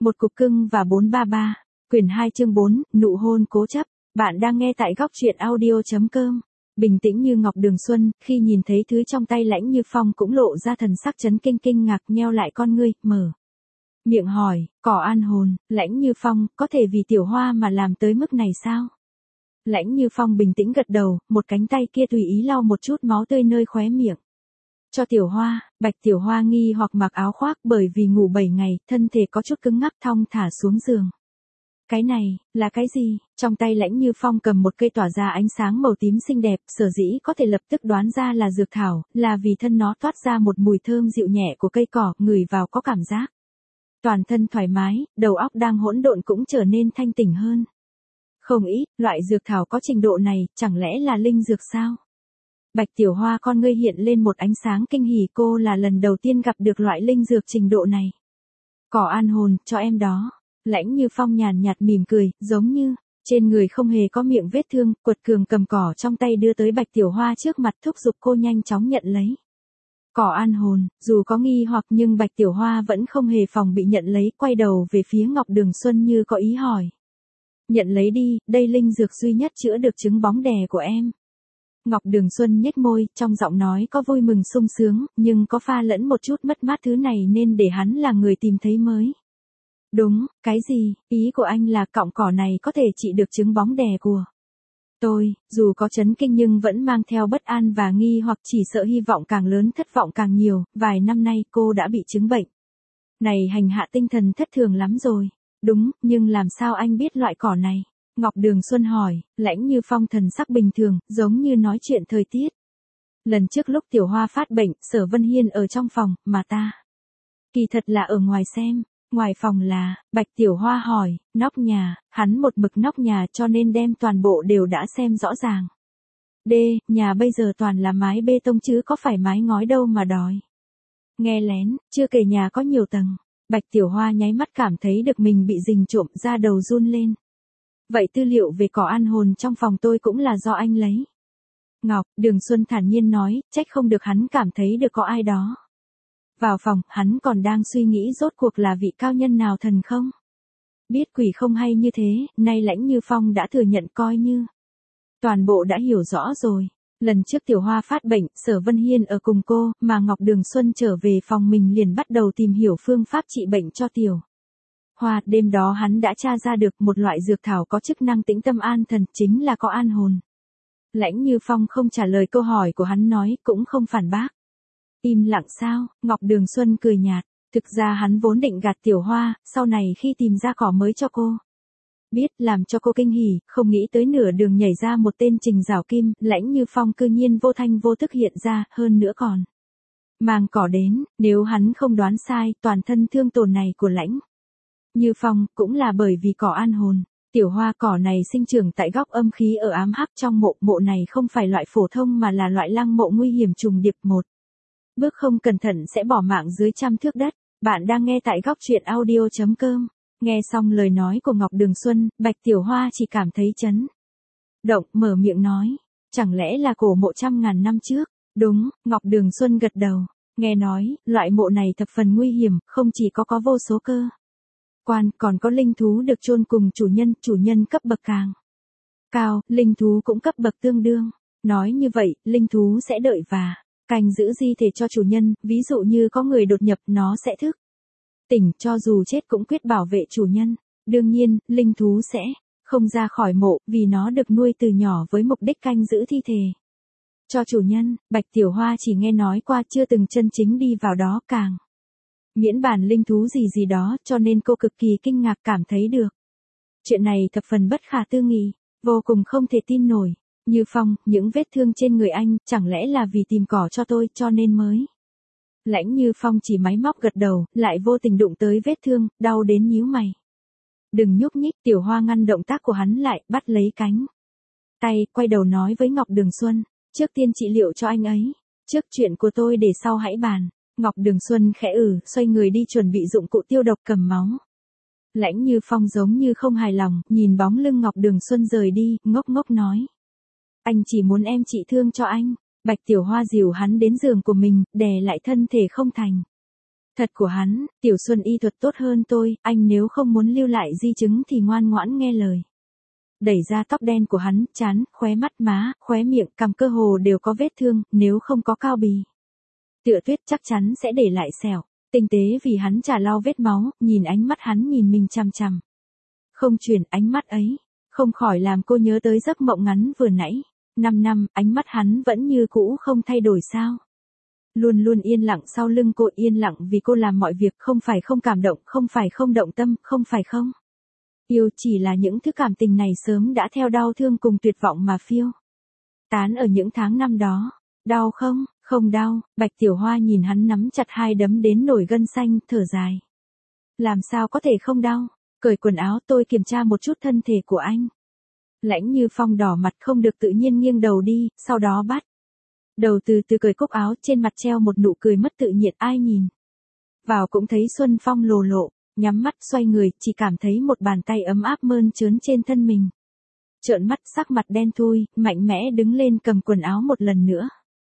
Một cục cưng và 433, quyển 2 chương 4, nụ hôn cố chấp. Bạn đang nghe tại góc truyện audio.com. Bình tĩnh như Ngọc Đường Xuân, khi nhìn thấy thứ trong tay Lãnh Như Phong cũng lộ ra thần sắc chấn kinh kinh ngạc, nheo lại con ngươi, mở miệng hỏi, cỏ an hồn, Lãnh Như Phong, có thể vì Tiểu Hoa mà làm tới mức này sao? Lãnh Như Phong bình tĩnh gật đầu, một cánh tay kia tùy ý lau một chút máu tươi nơi khóe miệng. Cho Tiểu Hoa, Bạch Tiểu Hoa nghi hoặc mặc áo khoác bởi vì ngủ 7 ngày, thân thể có chút cứng ngắc thong thả xuống giường. Cái này, là cái gì? Trong tay Lãnh Như Phong cầm một cây tỏa ra ánh sáng màu tím xinh đẹp, sở dĩ có thể lập tức đoán ra là dược thảo, là vì thân nó toát ra một mùi thơm dịu nhẹ của cây cỏ, ngửi vào có cảm giác toàn thân thoải mái, đầu óc đang hỗn độn cũng trở nên thanh tỉnh hơn. Không ít, loại dược thảo có trình độ này, chẳng lẽ là linh dược sao? Bạch Tiểu Hoa con ngươi hiện lên một ánh sáng kinh hỉ, cô là lần đầu tiên gặp được loại linh dược trình độ này. Cỏ an hồn, cho em đó. Lãnh Như Phong nhàn nhạt mỉm cười, giống như trên người không hề có miệng vết thương, quật cường cầm cỏ trong tay đưa tới Bạch Tiểu Hoa trước mặt, thúc giục cô nhanh chóng nhận lấy. Cỏ an hồn, dù có nghi hoặc nhưng Bạch Tiểu Hoa vẫn không hề phòng bị nhận lấy, quay đầu về phía Ngọc Đường Xuân như có ý hỏi. Nhận lấy đi, đây linh dược duy nhất chữa được chứng bóng đè của em. Ngọc Đường Xuân nhếch môi, trong giọng nói có vui mừng sung sướng, nhưng có pha lẫn một chút mất mát, thứ này nên để hắn là người tìm thấy mới. Đúng, cái gì, ý của anh là cọng cỏ này có thể trị được chứng bóng đè của tôi, dù có chấn kinh nhưng vẫn mang theo bất an và nghi hoặc, chỉ sợ hy vọng càng lớn thất vọng càng nhiều, vài năm nay cô đã bị chứng bệnh này hành hạ tinh thần thất thường lắm rồi. Đúng, nhưng làm sao anh biết loại cỏ này? Ngọc Đường Xuân hỏi, Lãnh Như Phong thần sắc bình thường, giống như nói chuyện thời tiết. Lần trước lúc Tiểu Hoa phát bệnh, Sở Vân Hiên ở trong phòng, mà ta kỳ thật là ở ngoài xem. Ngoài phòng là, Bạch Tiểu Hoa hỏi, nóc nhà, hắn một mực nóc nhà cho nên đem toàn bộ đều đã xem rõ ràng. D, nhà bây giờ toàn là mái bê tông chứ có phải mái ngói đâu mà đòi. Nghe lén, chưa kể nhà có nhiều tầng. Bạch Tiểu Hoa nháy mắt cảm thấy được mình bị rình trộm, ra đầu run lên. Vậy tư liệu về cỏ an hồn trong phòng tôi cũng là do anh lấy. Ngọc Đường Xuân thản nhiên nói, trách không được hắn cảm thấy được có ai đó. Vào phòng, hắn còn đang suy nghĩ rốt cuộc là vị cao nhân nào thần không? Biết quỷ không hay như thế, nay Lãnh Như Phong đã thừa nhận coi như toàn bộ đã hiểu rõ rồi. Lần trước Tiểu Hoa phát bệnh, Sở Vân Hiên ở cùng cô, mà Ngọc Đường Xuân trở về phòng mình liền bắt đầu tìm hiểu phương pháp trị bệnh cho Tiểu Hoa. Đêm đó hắn đã tra ra được một loại dược thảo có chức năng tĩnh tâm an thần, chính là cỏ an hồn. Lãnh Như Phong không trả lời câu hỏi của hắn, nói cũng không phản bác. Im lặng sao? Ngọc Đường Xuân cười nhạt. Thực ra hắn vốn định gạt Tiểu Hoa, sau này khi tìm ra cỏ mới cho cô biết, làm cho cô kinh hỉ, không nghĩ tới nửa đường nhảy ra một tên Trình Giảo Kim, Lãnh Như Phong cư nhiên vô thanh vô tức hiện ra, hơn nữa còn mang cỏ đến. Nếu hắn không đoán sai, toàn thân thương tổn này của Lãnh Như Phong cũng là bởi vì cỏ an hồn. Tiểu Hoa cỏ này sinh trưởng tại góc âm khí ở ám hắc trong mộ, mộ này không phải loại phổ thông mà là loại lăng mộ nguy hiểm trùng điệp, một bước không cẩn thận sẽ bỏ mạng dưới trăm thước đất. Bạn đang nghe tại góc truyện audio.com. Nghe xong lời nói của Ngọc Đường Xuân, Bạch Tiểu Hoa chỉ cảm thấy chấn động, mở miệng nói, chẳng lẽ là cổ mộ trăm ngàn năm trước? Đúng, Ngọc Đường Xuân gật đầu. Nghe nói, loại mộ này thập phần nguy hiểm, không chỉ có vô số cơ quan, còn có linh thú được chôn cùng chủ nhân cấp bậc càng cao, linh thú cũng cấp bậc tương đương. Nói như vậy, linh thú sẽ đợi và canh giữ di thể cho chủ nhân, ví dụ như có người đột nhập, nó sẽ thức tỉnh, cho dù chết cũng quyết bảo vệ chủ nhân. Đương nhiên, linh thú sẽ không ra khỏi mộ, vì nó được nuôi từ nhỏ với mục đích canh giữ thi thể cho chủ nhân. Bạch Tiểu Hoa chỉ nghe nói qua, chưa từng chân chính đi vào đó, càng miễn bàn linh thú gì đó, cho nên cô cực kỳ kinh ngạc, cảm thấy được chuyện này thập phần bất khả tư nghị, vô cùng không thể tin nổi. Như Phong, những vết thương trên người anh, chẳng lẽ là vì tìm cỏ cho tôi, cho nên mới? Lãnh Như Phong chỉ máy móc gật đầu, lại vô tình đụng tới vết thương, đau đến nhíu mày. Đừng nhúc nhích. Tiểu Hoa ngăn động tác của hắn lại, bắt lấy cánh tay, quay đầu nói với Ngọc Đường Xuân, trước tiên trị liệu cho anh ấy, trước chuyện của tôi để sau hãy bàn. Ngọc Đường Xuân khẽ xoay người đi chuẩn bị dụng cụ tiêu độc cầm máu. Lãnh Như Phong giống như không hài lòng, nhìn bóng lưng Ngọc Đường Xuân rời đi, ngốc ngốc nói. Anh chỉ muốn em trị thương cho anh. Bạch Tiểu Hoa dìu hắn đến giường của mình, đè lại thân thể không thành Thật của hắn, Tiểu Xuân y thuật tốt hơn tôi, anh nếu không muốn lưu lại di chứng thì ngoan ngoãn nghe lời. Đẩy ra tóc đen của hắn, trán, khóe mắt má, khóe miệng, cằm cơ hồ đều có vết thương, nếu không có cao bì. Tựa tuyết chắc chắn sẽ để lại sẹo. Tinh tế vì hắn chả lau vết máu, nhìn ánh mắt hắn nhìn mình chằm chằm. Không chuyển ánh mắt ấy, không khỏi làm cô nhớ tới giấc mộng ngắn vừa nãy. 5 năm, ánh mắt hắn vẫn như cũ không thay đổi sao. Luôn luôn yên lặng sau lưng cô, yên lặng vì cô làm mọi việc, không phải không cảm động, không phải không động tâm, không phải không. Yêu chỉ là những thứ cảm tình này sớm đã theo đau thương cùng tuyệt vọng mà phiêu tán ở những tháng năm đó. Đau không? Không đau. Bạch Tiểu Hoa nhìn hắn nắm chặt hai đấm đến nổi gân xanh, thở dài. Làm sao có thể không đau? Cởi quần áo, tôi kiểm tra một chút thân thể của anh. Lãnh Như Phong đỏ mặt không được tự nhiên nghiêng đầu đi, sau đó bắt đầu từ từ cởi cúc áo, trên mặt treo một nụ cười mất tự nhiên, ai nhìn vào cũng thấy Xuân Phong lồ lộ. Nhắm mắt xoay người, chỉ cảm thấy một bàn tay ấm áp mơn trớn trên thân mình. Trợn mắt, sắc mặt đen thui, mạnh mẽ đứng lên cầm quần áo một lần nữa.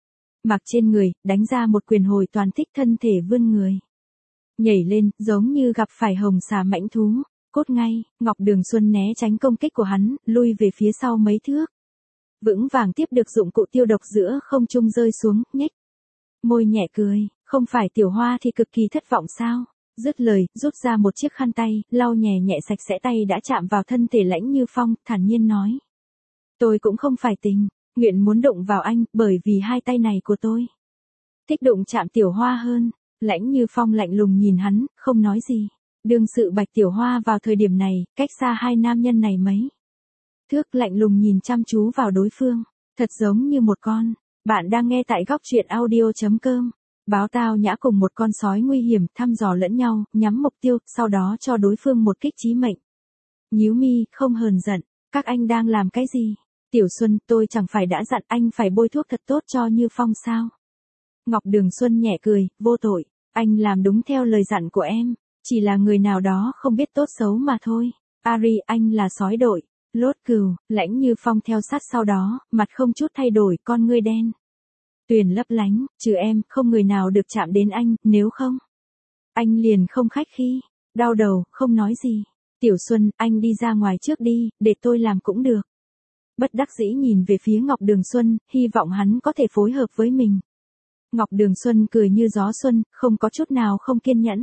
Mặc trên người, đánh ra một quyền hồi toàn thích, thân thể vươn người. Nhảy lên, giống như gặp phải hồng xà mãnh thú. Cốt ngay, Ngọc Đường Xuân né tránh công kích của hắn, lui về phía sau mấy thước. Vững vàng tiếp được dụng cụ tiêu độc giữa không trung rơi xuống, nhếch môi nhẹ cười, không phải Tiểu Hoa thì cực kỳ thất vọng sao? Dứt lời, rút ra một chiếc khăn tay, lau nhẹ nhẹ sạch sẽ tay đã chạm vào thân thể Lãnh Như Phong, thản nhiên nói. Tôi cũng không phải tình nguyện muốn đụng vào anh, bởi vì hai tay này của tôi thích đụng chạm Tiểu Hoa hơn. Lãnh Như Phong lạnh lùng nhìn hắn, không nói gì. Đương sự Bạch Tiểu Hoa vào thời điểm này, cách xa hai nam nhân này mấy thước, lạnh lùng nhìn chăm chú vào đối phương, thật giống như một con. Bạn đang nghe tại góc truyện audio.com. Báo tao nhã cùng một con sói nguy hiểm, thăm dò lẫn nhau, nhắm mục tiêu, sau đó cho đối phương một kích chí mệnh. Nhíu mi, không hờn giận, các anh đang làm cái gì? Tiểu Xuân, tôi chẳng phải đã dặn anh phải bôi thuốc thật tốt cho Như Phong sao? Ngọc Đường Xuân nhẹ cười, vô tội, anh làm đúng theo lời dặn của em, chỉ là người nào đó không biết tốt xấu mà thôi. Ari, anh là sói đội. Lốt cừu, Lãnh Như Phong theo sát sau đó, mặt không chút thay đổi, con ngươi đen tuyền lấp lánh, trừ em, không người nào được chạm đến anh, nếu không anh liền không khách khí. Đau đầu, không nói gì. Tiểu Xuân, anh đi ra ngoài trước đi, để tôi làm cũng được. Bất đắc dĩ nhìn về phía Ngọc Đường Xuân, hy vọng hắn có thể phối hợp với mình. Ngọc Đường Xuân cười như gió xuân, không có chút nào không kiên nhẫn.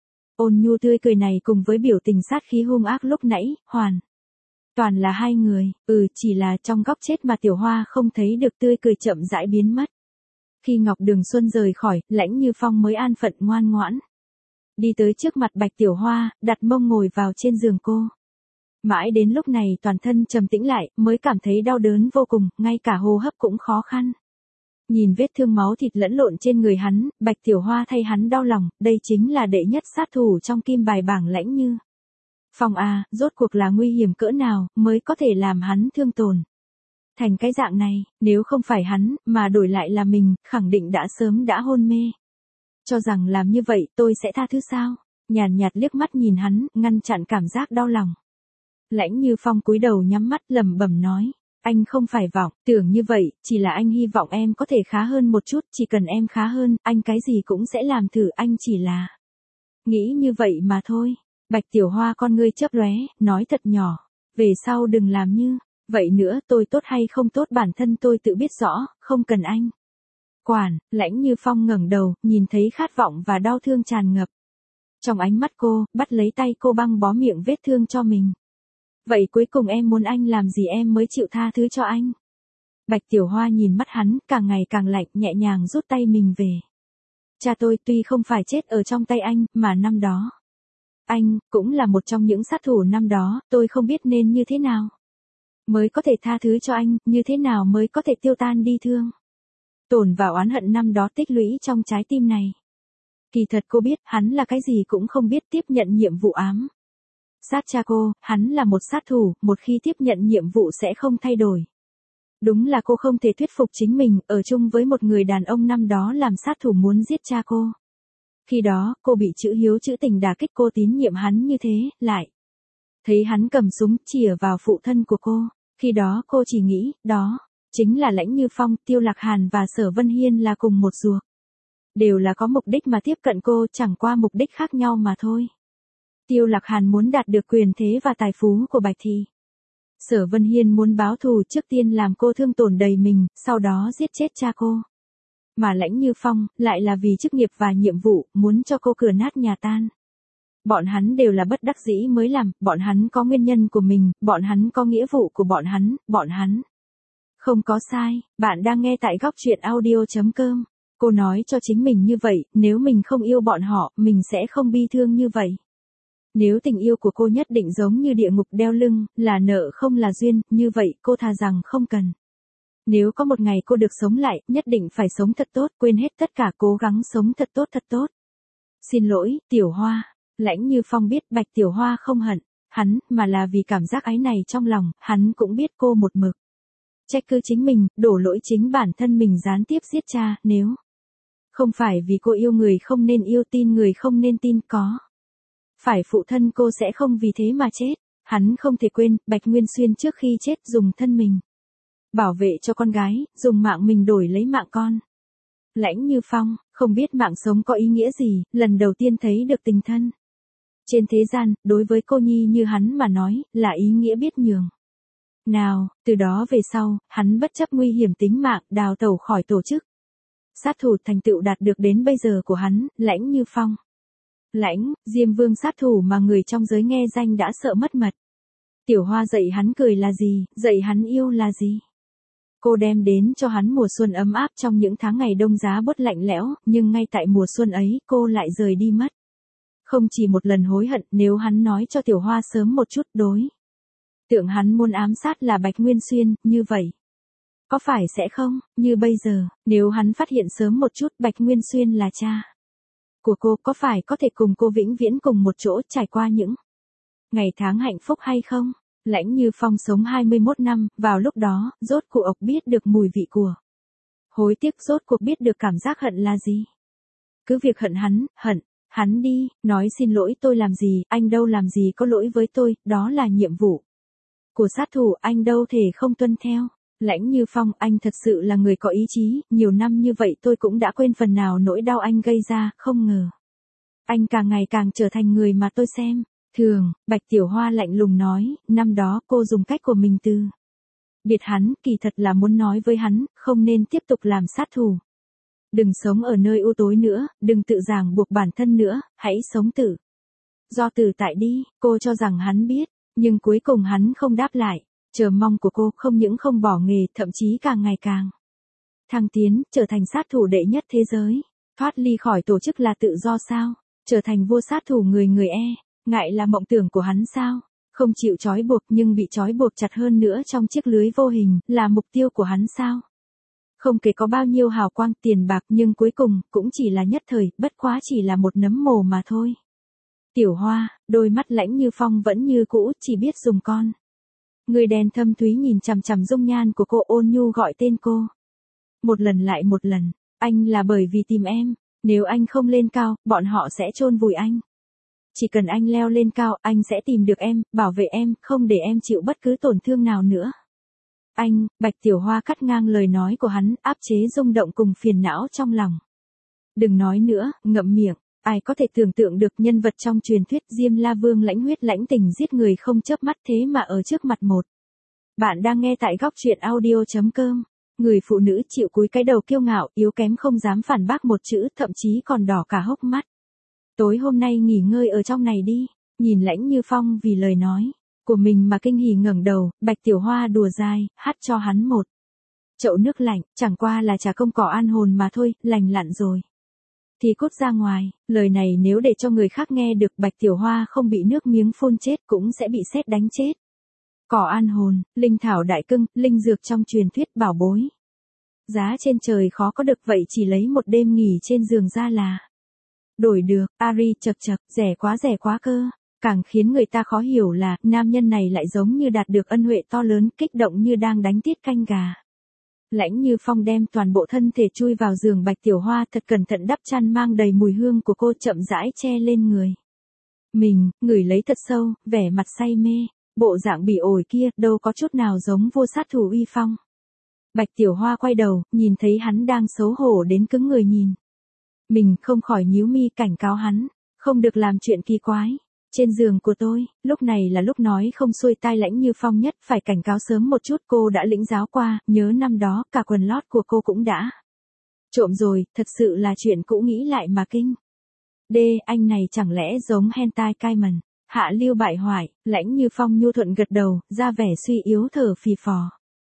Ôn nhu tươi cười này cùng với biểu tình sát khí hung ác lúc nãy, hoàn toàn là hai người, chỉ là trong góc chết mà Tiểu Hoa không thấy được tươi cười chậm rãi biến mất. Khi Ngọc Đường Xuân rời khỏi, Lãnh Như Phong mới an phận ngoan ngoãn đi tới trước mặt Bạch Tiểu Hoa, đặt mông ngồi vào trên giường cô. Mãi đến lúc này toàn thân trầm tĩnh lại, mới cảm thấy đau đớn vô cùng, ngay cả hô hấp cũng khó khăn. Nhìn vết thương máu thịt lẫn lộn trên người hắn, Bạch Tiểu Hoa thay hắn đau lòng, đây chính là đệ nhất sát thủ trong kim bài bảng Lãnh Như Phong à, rốt cuộc là nguy hiểm cỡ nào, mới có thể làm hắn thương tổn thành cái dạng này, nếu không phải hắn, mà đổi lại là mình, khẳng định đã sớm đã hôn mê. Cho rằng làm như vậy tôi sẽ tha thứ sao? Nhàn nhạt liếc mắt nhìn hắn, ngăn chặn cảm giác đau lòng. Lãnh Như Phong cúi đầu nhắm mắt lẩm bẩm nói. Anh không phải vọng, tưởng như vậy, chỉ là anh hy vọng em có thể khá hơn một chút, chỉ cần em khá hơn, anh cái gì cũng sẽ làm thử, anh chỉ là nghĩ như vậy mà thôi. Bạch Tiểu Hoa con ngươi chớp lóe, nói thật nhỏ, về sau đừng làm như vậy nữa, tôi tốt hay không tốt bản thân tôi tự biết rõ, không cần anh quản. Lãnh Như Phong ngẩng đầu, nhìn thấy khát vọng và đau thương tràn ngập trong ánh mắt cô, bắt lấy tay cô băng bó miệng vết thương cho mình. Vậy cuối cùng em muốn anh làm gì em mới chịu tha thứ cho anh? Bạch Tiểu Hoa nhìn mắt hắn, càng ngày càng lạnh, nhẹ nhàng rút tay mình về. Cha tôi tuy không phải chết ở trong tay anh, mà năm đó anh cũng là một trong những sát thủ năm đó, tôi không biết nên như thế nào mới có thể tha thứ cho anh, như thế nào mới có thể tiêu tan đi thương tổn và oán hận năm đó tích lũy trong trái tim này. Kỳ thật cô biết, hắn là cái gì cũng không biết, tiếp nhận nhiệm vụ ám sát cha cô, hắn là một sát thủ, một khi tiếp nhận nhiệm vụ sẽ không thay đổi. Đúng là cô không thể thuyết phục chính mình, ở chung với một người đàn ông năm đó làm sát thủ muốn giết cha cô. Khi đó, cô bị chữ hiếu chữ tình đả kích, cô tín nhiệm hắn như thế, lại thấy hắn cầm súng chĩa vào phụ thân của cô. Khi đó cô chỉ nghĩ, đó chính là Lãnh Như Phong, Tiêu Lạc Hàn và Sở Vân Hiên là cùng một ruột. Đều là có mục đích mà tiếp cận cô, chẳng qua mục đích khác nhau mà thôi. Tiêu Lạc Hàn muốn đạt được quyền thế và tài phú của Bạch Thị. Sở Vân Hiên muốn báo thù, trước tiên làm cô thương tổn đầy mình, sau đó giết chết cha cô. Mà Lãnh Như Phong, lại là vì chức nghiệp và nhiệm vụ, muốn cho cô cửa nát nhà tan. Bọn hắn đều là bất đắc dĩ mới làm, bọn hắn có nguyên nhân của mình, bọn hắn có nghĩa vụ của bọn hắn. Không có sai, bạn đang nghe tại góc truyện audio.com. Cô nói cho chính mình như vậy, nếu mình không yêu bọn họ, mình sẽ không bi thương như vậy. Nếu tình yêu của cô nhất định giống như địa ngục đeo lưng, là nợ không là duyên, như vậy cô thà rằng không cần. Nếu có một ngày cô được sống lại, nhất định phải sống thật tốt, quên hết tất cả, cố gắng sống thật tốt. Xin lỗi, Tiểu Hoa. Lãnh Như Phong biết Bạch Tiểu Hoa không hận hắn, mà là vì cảm giác áy này trong lòng, hắn cũng biết cô một mực trách cứ chính mình, đổ lỗi chính bản thân mình gián tiếp giết cha, nếu không phải vì cô yêu người không nên yêu, tin người không nên tin, có phải phụ thân cô sẽ không vì thế mà chết. Hắn không thể quên, Bạch Nguyên Xuyên trước khi chết dùng thân mình bảo vệ cho con gái, dùng mạng mình đổi lấy mạng con. Lãnh Như Phong, không biết mạng sống có ý nghĩa gì, lần đầu tiên thấy được tình thân. Trên thế gian, đối với cô nhi như hắn mà nói, là ý nghĩa biết nhường. Nào, từ đó về sau, hắn bất chấp nguy hiểm tính mạng, đào tẩu khỏi tổ chức. Sát thủ thành tựu đạt được đến bây giờ của hắn, Lãnh Như Phong. Lãnh, Diêm Vương sát thủ mà người trong giới nghe danh đã sợ mất mật. Tiểu Hoa dạy hắn cười là gì, dạy hắn yêu là gì. Cô đem đến cho hắn mùa xuân ấm áp trong những tháng ngày đông giá buốt lạnh lẽo, nhưng ngay tại mùa xuân ấy, cô lại rời đi mất. Không chỉ một lần hối hận, nếu hắn nói cho Tiểu Hoa sớm một chút, đối tượng hắn muốn ám sát là Bạch Nguyên Xuyên, như vậy có phải sẽ không, như bây giờ, nếu hắn phát hiện sớm một chút Bạch Nguyên Xuyên là cha của cô, có phải có thể cùng cô vĩnh viễn cùng một chỗ trải qua những ngày tháng hạnh phúc hay không? Lãnh Như Phong sống 21 năm, vào lúc đó, rốt cuộc biết được mùi vị của hối tiếc, rốt cuộc biết được cảm giác hận là gì. Cứ việc hận hắn đi, nói xin lỗi, tôi làm gì, anh đâu làm gì có lỗi với tôi, đó là nhiệm vụ của sát thủ, anh đâu thể không tuân theo. Lãnh Như Phong, anh thật sự là người có ý chí, nhiều năm như vậy tôi cũng đã quên phần nào nỗi đau anh gây ra, không ngờ anh càng ngày càng trở thành người mà tôi xem thường. Bạch Tiểu Hoa lạnh lùng nói, năm đó cô dùng cách của mình từ biệt hắn, kỳ thật là muốn nói với hắn, không nên tiếp tục làm sát thủ. Đừng sống ở nơi u tối nữa, đừng tự ràng buộc bản thân nữa, hãy sống tự do tự tại đi. Cô cho rằng hắn biết, nhưng cuối cùng hắn không đáp lại. Chờ mong của cô không những không bỏ nghề, thậm chí càng ngày càng thăng tiến, trở thành sát thủ đệ nhất thế giới. Thoát ly khỏi tổ chức là tự do sao? Trở thành vua sát thủ người ngại là mộng tưởng của hắn sao? Không chịu trói buộc nhưng bị trói buộc chặt hơn nữa trong chiếc lưới vô hình, là mục tiêu của hắn sao? Không kể có bao nhiêu hào quang tiền bạc nhưng cuối cùng, cũng chỉ là nhất thời, bất quá chỉ là một nấm mồ mà thôi. Tiểu Hoa, đôi mắt Lãnh Như Phong vẫn như cũ, chỉ biết dùng con người đen thâm thúy nhìn chằm chằm dung nhan của cô, ôn nhu gọi tên cô. Một lần lại một lần, anh là bởi vì tìm em, nếu anh không lên cao, bọn họ sẽ chôn vùi anh. Chỉ cần anh leo lên cao, anh sẽ tìm được em, bảo vệ em, không để em chịu bất cứ tổn thương nào nữa. Anh, Bạch Tiểu Hoa cắt ngang lời nói của hắn, áp chế rung động cùng phiền não trong lòng. Đừng nói nữa, ngậm miệng. Ai có thể tưởng tượng được nhân vật trong truyền thuyết Diêm La Vương lãnh huyết lãnh tình giết người không chớp mắt, thế mà ở trước mặt một. Bạn đang nghe tại góc truyện audio.com. Người phụ nữ chịu cúi cái đầu kiêu ngạo, yếu kém không dám phản bác một chữ, thậm chí còn đỏ cả hốc mắt. Tối hôm nay nghỉ ngơi ở trong này đi. Nhìn Lãnh Như Phong vì lời nói của mình mà kinh hỉ ngẩng đầu, Bạch Tiểu Hoa đùa dai, hắt cho hắn một chậu nước lạnh, chẳng qua là trà công cỏ an hồn mà thôi, lành lặn rồi thì cút ra ngoài. Lời này nếu để cho người khác nghe được, Bạch Tiểu Hoa không bị nước miếng phun chết cũng sẽ bị sét đánh chết. Cỏ an hồn, linh thảo đại cưng, linh dược trong truyền thuyết bảo bối. Giá trên trời khó có được, vậy chỉ lấy một đêm nghỉ trên giường ra là đổi được. Ari chậc chậc, rẻ quá cơ. Càng khiến người ta khó hiểu là, nam nhân này lại giống như đạt được ân huệ to lớn, kích động như đang đánh tiết canh gà. Lãnh Như Phong đem toàn bộ thân thể chui vào giường Bạch Tiểu Hoa, thật cẩn thận đắp chăn mang đầy mùi hương của cô, chậm rãi che lên người mình, ngửi lấy thật sâu, vẻ mặt say mê. Bộ dạng bỉ ổi kia, đâu có chút nào giống vua sát thủ uy phong. Bạch Tiểu Hoa quay đầu, nhìn thấy hắn đang xấu hổ đến cứng người nhìn Mình không khỏi nhíu mi cảnh cáo hắn, không được làm chuyện kỳ quái. Trên giường của tôi, lúc này là lúc nói không xuôi tai Lãnh Như Phong nhất, phải cảnh cáo sớm một chút, cô đã lĩnh giáo qua, nhớ năm đó, cả quần lót của cô cũng đã trộm rồi, thật sự là chuyện cũ nghĩ lại mà kinh. Anh này chẳng lẽ giống hentai Cayman. Hạ Lưu bại hoại, Lãnh Như Phong nhu thuận gật đầu, ra vẻ suy yếu thở phì phò.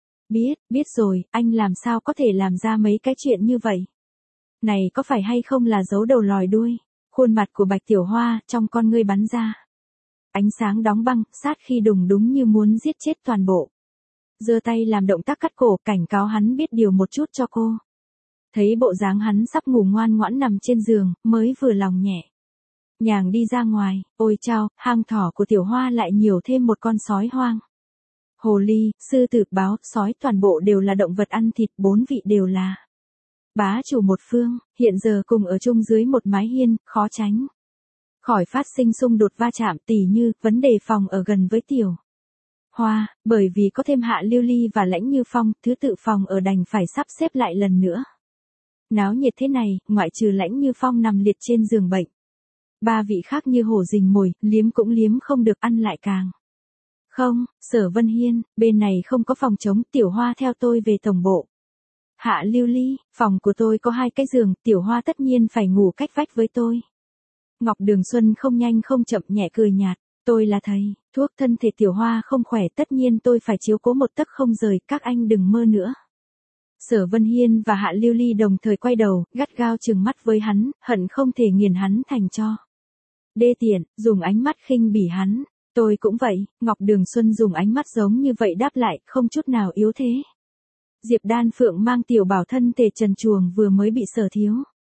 Biết rồi, anh làm sao có thể làm ra mấy cái chuyện như vậy? Này có phải hay không là giấu đầu lòi đuôi? Khuôn mặt của Bạch Tiểu Hoa, trong con ngươi bắn ra ánh sáng đóng băng, sát khi đùng đúng như muốn giết chết toàn bộ. Giơ tay làm động tác cắt cổ, cảnh cáo hắn biết điều một chút cho cô. Thấy bộ dáng hắn sắp ngủ ngoan ngoãn nằm trên giường, mới vừa lòng nhẹ nhàng đi ra ngoài. Ôi chao, hang thỏ của Tiểu Hoa lại nhiều thêm một con sói hoang. Hồ ly, sư tử, báo, sói toàn bộ đều là động vật ăn thịt, bốn vị đều là bá chủ một phương, hiện giờ cùng ở chung dưới một mái hiên, khó tránh khỏi phát sinh xung đột va chạm, tỉ như vấn đề phòng ở gần với Tiểu Hoa, bởi vì có thêm Hạ Lưu Ly và Lãnh Như Phong, thứ tự phòng ở đành phải sắp xếp lại lần nữa. Náo nhiệt thế này, ngoại trừ Lãnh Như Phong nằm liệt trên giường bệnh, ba vị khác như hổ rình mồi, liếm cũng liếm không được, ăn lại càng không. Sở Vân Hiên, bên này không có phòng trống, Tiểu Hoa theo tôi về tổng bộ. Hạ Lưu Ly, phòng của tôi có 2 cái giường, Tiểu Hoa tất nhiên phải ngủ cách vách với tôi. Ngọc Đường Xuân không nhanh không chậm nhẹ cười nhạt, tôi là thầy thuốc, thân thể Tiểu Hoa không khỏe, tất nhiên tôi phải chiếu cố một tấc không rời, các anh đừng mơ nữa. Sở Vân Hiên và Hạ Lưu Ly đồng thời quay đầu, gắt gao trừng mắt với hắn, hận không thể nghiền hắn thành tro. Đê tiện, dùng ánh mắt khinh bỉ hắn. Tôi cũng vậy, Ngọc Đường Xuân dùng ánh mắt giống như vậy đáp lại, không chút nào yếu thế. Diệp Đan Phượng mang Tiểu Bảo thân thể trần truồng vừa mới bị Sở Thiếu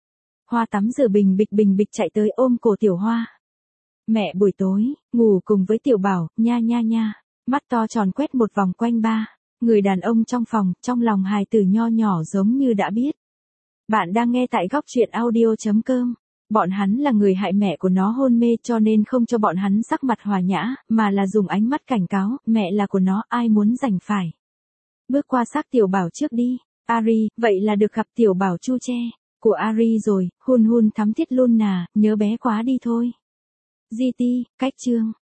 Hoa tắm rửa bình bịch chạy tới ôm cổ Tiểu Hoa. Mẹ buổi tối, ngủ cùng với Tiểu Bảo, nha nha nha, mắt to tròn quét một vòng quanh ba người đàn ông trong phòng, trong lòng hài tử nho nhỏ giống như đã biết. Bạn đang nghe tại góc truyện audio.com. Bọn hắn là người hại mẹ của nó hôn mê, cho nên không cho bọn hắn sắc mặt hòa nhã, mà là dùng ánh mắt cảnh cáo, mẹ là của nó, ai muốn giành phải. Bước qua xác Tiểu Bảo trước đi. Ari, vậy là được gặp Tiểu Bảo chu che của Ari rồi, hun hun thắm thiết luôn nà, nhớ bé quá đi thôi. GT, cách chương.